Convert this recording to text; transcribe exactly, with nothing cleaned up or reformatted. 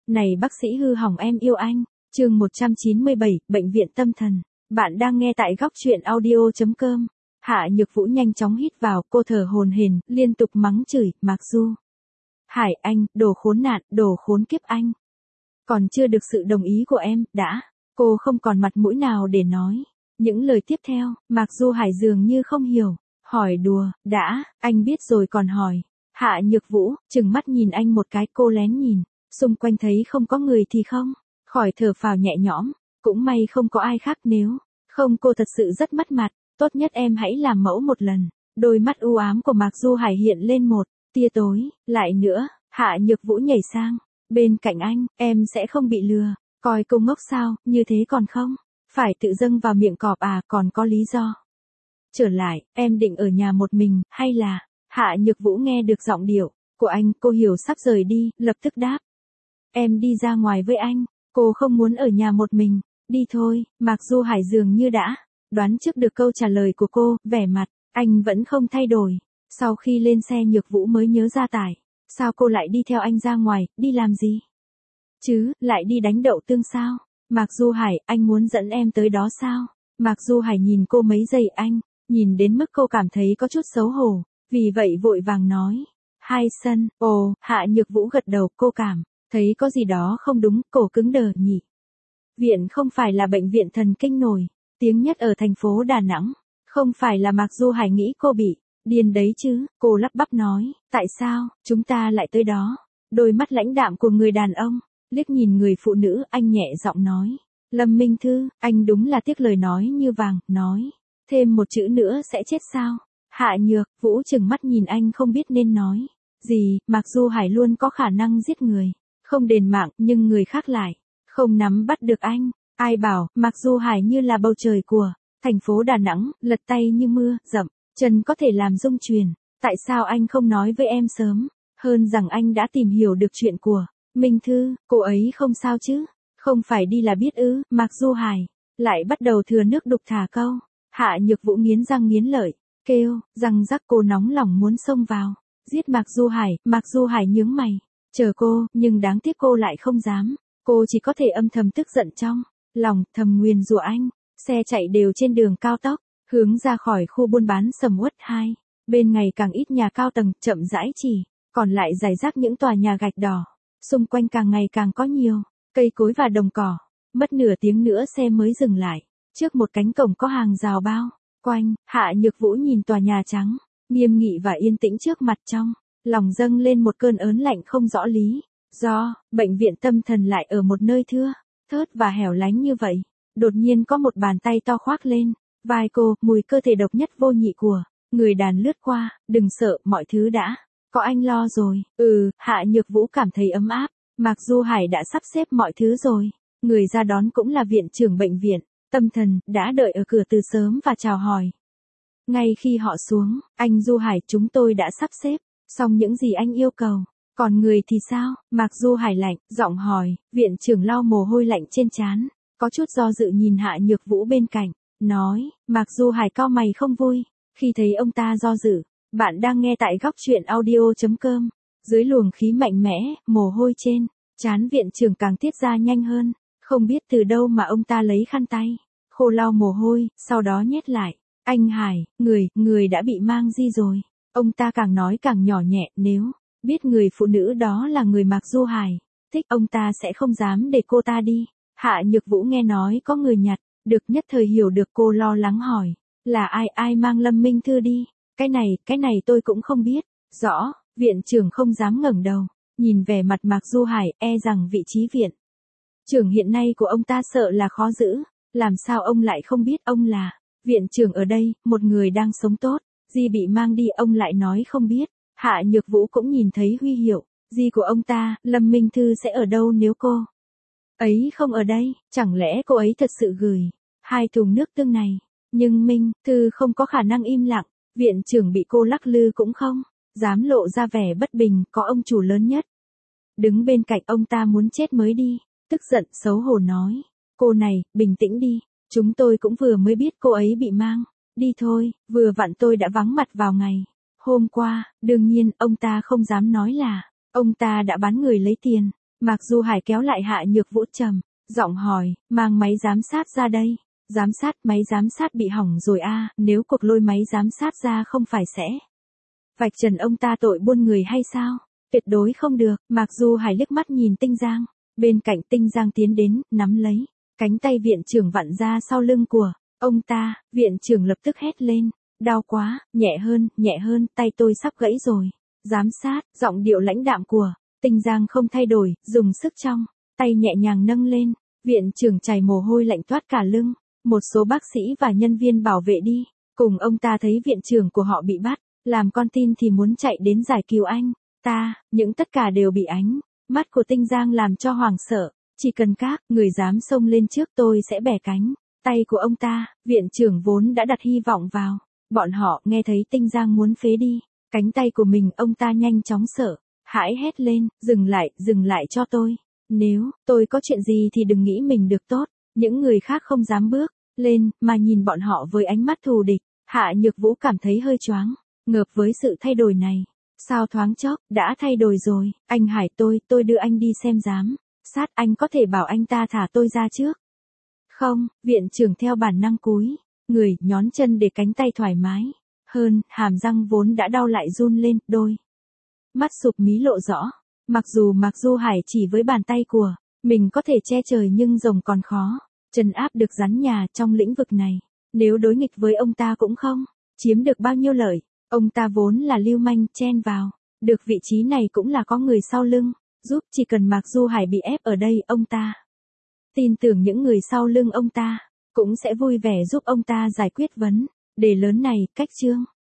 Này bác sĩ hư hỏng em yêu anh. Chương một trăm chín mươi bảy, bệnh viện tâm thần. Bạn đang nghe tại góc truyện audio chấm com. Hạ Nhược Vũ nhanh chóng hít vào, cô thở hổn hển, liên tục mắng chửi, Mạc Du. Hải anh, đồ khốn nạn, đồ khốn kiếp anh. Còn chưa được sự đồng ý của em, đã. Cô không còn mặt mũi nào để nói. Những lời tiếp theo, Mạc Du Hải dường như không hiểu. Hỏi đùa, đã, anh biết rồi còn hỏi. Hạ Nhược Vũ, trừng mắt nhìn anh một cái, cô lén nhìn. Xung quanh thấy không có người thì không. Khỏi thở phào nhẹ nhõm. Cũng may không có ai khác, nếu không cô thật sự rất mất mặt. Tốt nhất em hãy làm mẫu một lần. Đôi mắt u ám của Mạc Du Hải hiện lên một tia tối. Lại nữa, Hạ Nhược Vũ nhảy sang bên cạnh anh, em sẽ không bị lừa. Coi cô ngốc sao, như thế còn không phải tự dâng vào miệng cọp à, còn có lý do. Trở lại, em định ở nhà một mình, hay là... Hạ Nhược Vũ nghe được giọng điệu của anh, cô hiểu sắp rời đi, lập tức đáp. Em đi ra ngoài với anh, cô không muốn ở nhà một mình. Đi thôi. Mạc Du Hải dường như đã đoán trước được câu trả lời của cô, vẻ mặt anh vẫn không thay đổi. Sau khi lên xe Nhược Vũ mới nhớ ra tại sao cô lại đi theo anh ra ngoài, đi làm gì? Chứ, lại đi đánh đậu tương sao? Mạc Du Hải, anh muốn dẫn em tới đó sao? Mạc Du Hải nhìn cô mấy giây, anh nhìn đến mức cô cảm thấy có chút xấu hổ, vì vậy vội vàng nói. Hai sân, ồ, Hạ Nhược Vũ gật đầu, cô cảm thấy có gì đó không đúng, cổ cứng đờ nhỉ. Viện không phải là bệnh viện thần kinh nổi tiếng nhất ở thành phố Đà Nẵng, không phải là Mạc Du Hải nghĩ cô bị điên đấy chứ, cô lắp bắp nói, tại sao, chúng ta lại tới đó? Đôi mắt lãnh đạm của người đàn ông liếc nhìn người phụ nữ, anh nhẹ giọng nói. Lâm Minh Thư, anh đúng là tiếc lời nói như vàng, nói. Thêm một chữ nữa sẽ chết sao? Hạ Nhược Vũ trừng mắt nhìn anh không biết nên nói gì. Mạc Du Hải luôn có khả năng giết người, không đền mạng, nhưng người khác lại không nắm bắt được anh. Ai bảo, Mạc Du Hải như là bầu trời của thành phố Đà Nẵng, lật tay như mưa, dậm chân có thể làm rung truyền. Tại sao anh không nói với em sớm, hơn rằng anh đã tìm hiểu được chuyện của Minh Thư, cô ấy không sao chứ? Không phải đi là biết ư? Mạc Du Hải lại bắt đầu thừa nước đục thả câu. Hạ Nhược Vũ nghiến răng nghiến lợi, kêu, răng rắc, cô nóng lòng muốn xông vào giết Mạc Du Hải. Mạc Du Hải nhướng mày, chờ cô, nhưng đáng tiếc cô lại không dám. Cô chỉ có thể âm thầm tức giận trong lòng, thầm nguyền rủa anh. Xe chạy đều trên đường cao tốc, hướng ra khỏi khu buôn bán sầm uất. Hai bên ngày càng ít nhà cao tầng, chậm rãi chỉ còn lại rải rác những tòa nhà gạch đỏ. Xung quanh càng ngày càng có nhiều cây cối và đồng cỏ. Mất nửa tiếng nữa xe mới dừng lại trước một cánh cổng có hàng rào bao quanh. Hạ Nhược Vũ nhìn tòa nhà trắng nghiêm nghị và yên tĩnh trước mặt, trong lòng dâng lên một cơn ớn lạnh không rõ lý do. Bệnh viện tâm thần lại ở một nơi thưa thớt và hẻo lánh như vậy. Đột nhiên có một bàn tay to khoác lên vai cô, mùi cơ thể độc nhất vô nhị của người đàn lướt qua. Đừng sợ, mọi thứ đã có anh lo rồi. Ừ, Hạ Nhược Vũ cảm thấy ấm áp. Mạc Du Hải đã sắp xếp mọi thứ rồi. Người ra đón cũng là viện trưởng bệnh viện tâm thần, đã đợi ở cửa từ sớm và chào hỏi. Ngay khi họ xuống, anh Du Hải, chúng tôi đã sắp xếp xong những gì anh yêu cầu. Còn người thì sao? Mạc Du Hải lạnh giọng hỏi. Viện trưởng lau mồ hôi lạnh trên trán, có chút do dự nhìn Hạ Nhược Vũ bên cạnh, nói. Mạc Du Hải cau mày không vui khi thấy ông ta do dự. Bạn đang nghe tại góc truyện audio chấm com. Dưới luồng khí mạnh mẽ, mồ hôi trên trán viện trưởng càng tiết ra nhanh hơn. Không biết từ đâu mà ông ta lấy khăn tay khô lau mồ hôi, sau đó nhét lại. Anh Hải, người, người đã bị mang đi rồi. Ông ta càng nói càng nhỏ nhẹ, nếu biết người phụ nữ đó là người Mạc Du Hải thích, ông ta sẽ không dám để cô ta đi. Hạ Nhược Vũ nghe nói có người nhặt được, nhất thời hiểu được, cô lo lắng hỏi. Là ai, ai mang Lâm Minh Thư đi? Cái này, cái này tôi cũng không biết rõ. Viện trưởng không dám ngẩng đầu nhìn vẻ mặt Mạc Du Hải, e rằng vị trí viện trưởng hiện nay của ông ta sợ là khó giữ. Làm sao ông lại không biết ông là viện trưởng ở đây, một người đang sống tốt, Di bị mang đi ông lại nói không biết. Hạ Nhược Vũ cũng nhìn thấy huy hiệu Di của ông ta. Lâm Minh Thư sẽ ở đâu nếu cô ấy không ở đây? Chẳng lẽ cô ấy thật sự gửi hai thùng nước tương này? Nhưng Minh Thư không có khả năng im lặng. Viện trưởng bị cô lắc lư cũng không dám lộ ra vẻ bất bình, có ông chủ lớn nhất đứng bên cạnh, ông ta muốn chết mới đi. Tức giận xấu hổ nói. Cô này, bình tĩnh đi. Chúng tôi cũng vừa mới biết cô ấy bị mang đi thôi. Vừa vặn tôi đã vắng mặt vào ngày hôm qua. Đương nhiên, ông ta không dám nói là ông ta đã bán người lấy tiền. Mạc Du Hải kéo lại Hạ Nhược Vũ trầm giọng hỏi, mang máy giám sát ra đây. Giám sát, máy giám sát bị hỏng rồi a, nếu cuộc lôi máy giám sát ra không phải sẽ vạch trần ông ta tội buôn người hay sao? Tuyệt đối không được. Mạc Du Hải liếc mắt nhìn Tinh Giang, bên cạnh Tinh Giang tiến đến, nắm lấy cánh tay viện trưởng vặn ra sau lưng của ông ta. Viện trưởng lập tức hét lên, đau quá, nhẹ hơn, nhẹ hơn, tay tôi sắp gãy rồi. Giám sát, giọng điệu lãnh đạm của Tinh Giang không thay đổi, dùng sức trong tay nhẹ nhàng nâng lên. Viện trưởng chảy mồ hôi lạnh toát cả lưng. Một số bác sĩ và nhân viên bảo vệ đi cùng ông ta thấy viện trưởng của họ bị bắt làm con tin thì muốn chạy đến giải cứu anh ta, những tất cả đều bị ánh mắt của Tinh Giang làm cho hoảng sợ. Chỉ cần các người dám xông lên trước tôi sẽ bẻ cánh tay của ông ta. Viện trưởng vốn đã đặt hy vọng vào bọn họ, nghe thấy Tinh Giang muốn phế đi cánh tay của mình, ông ta nhanh chóng sợ hãi hét lên, dừng lại, dừng lại cho tôi. Nếu tôi có chuyện gì thì đừng nghĩ mình được tốt. Những người khác không dám bước lên mà nhìn bọn họ với ánh mắt thù địch. Hạ Nhược Vũ cảm thấy hơi choáng ngợp với sự thay đổi này. Sao thoáng chốc đã thay đổi rồi? Anh Hải, tôi, tôi đưa anh đi xem giám sát, anh có thể bảo anh ta thả tôi ra trước không? Viện trưởng theo bản năng cúi người, nhón chân để cánh tay thoải mái hơn, hàm răng vốn đã đau lại run lên, đôi mắt sụp mí lộ rõ. Mặc dù Mạc Du Hải chỉ với bàn tay của mình có thể che trời nhưng rồng còn khó trấn áp được rắn nhà trong lĩnh vực này. Nếu đối nghịch với ông ta cũng không chiếm được bao nhiêu lợi. Ông ta vốn là lưu manh, chen vào được vị trí này cũng là có người sau lưng giúp. Chỉ cần Mạc Du Hải bị ép ở đây, ông ta tin tưởng những người sau lưng ông ta cũng sẽ vui vẻ giúp ông ta giải quyết vấn đề lớn này. Cách chương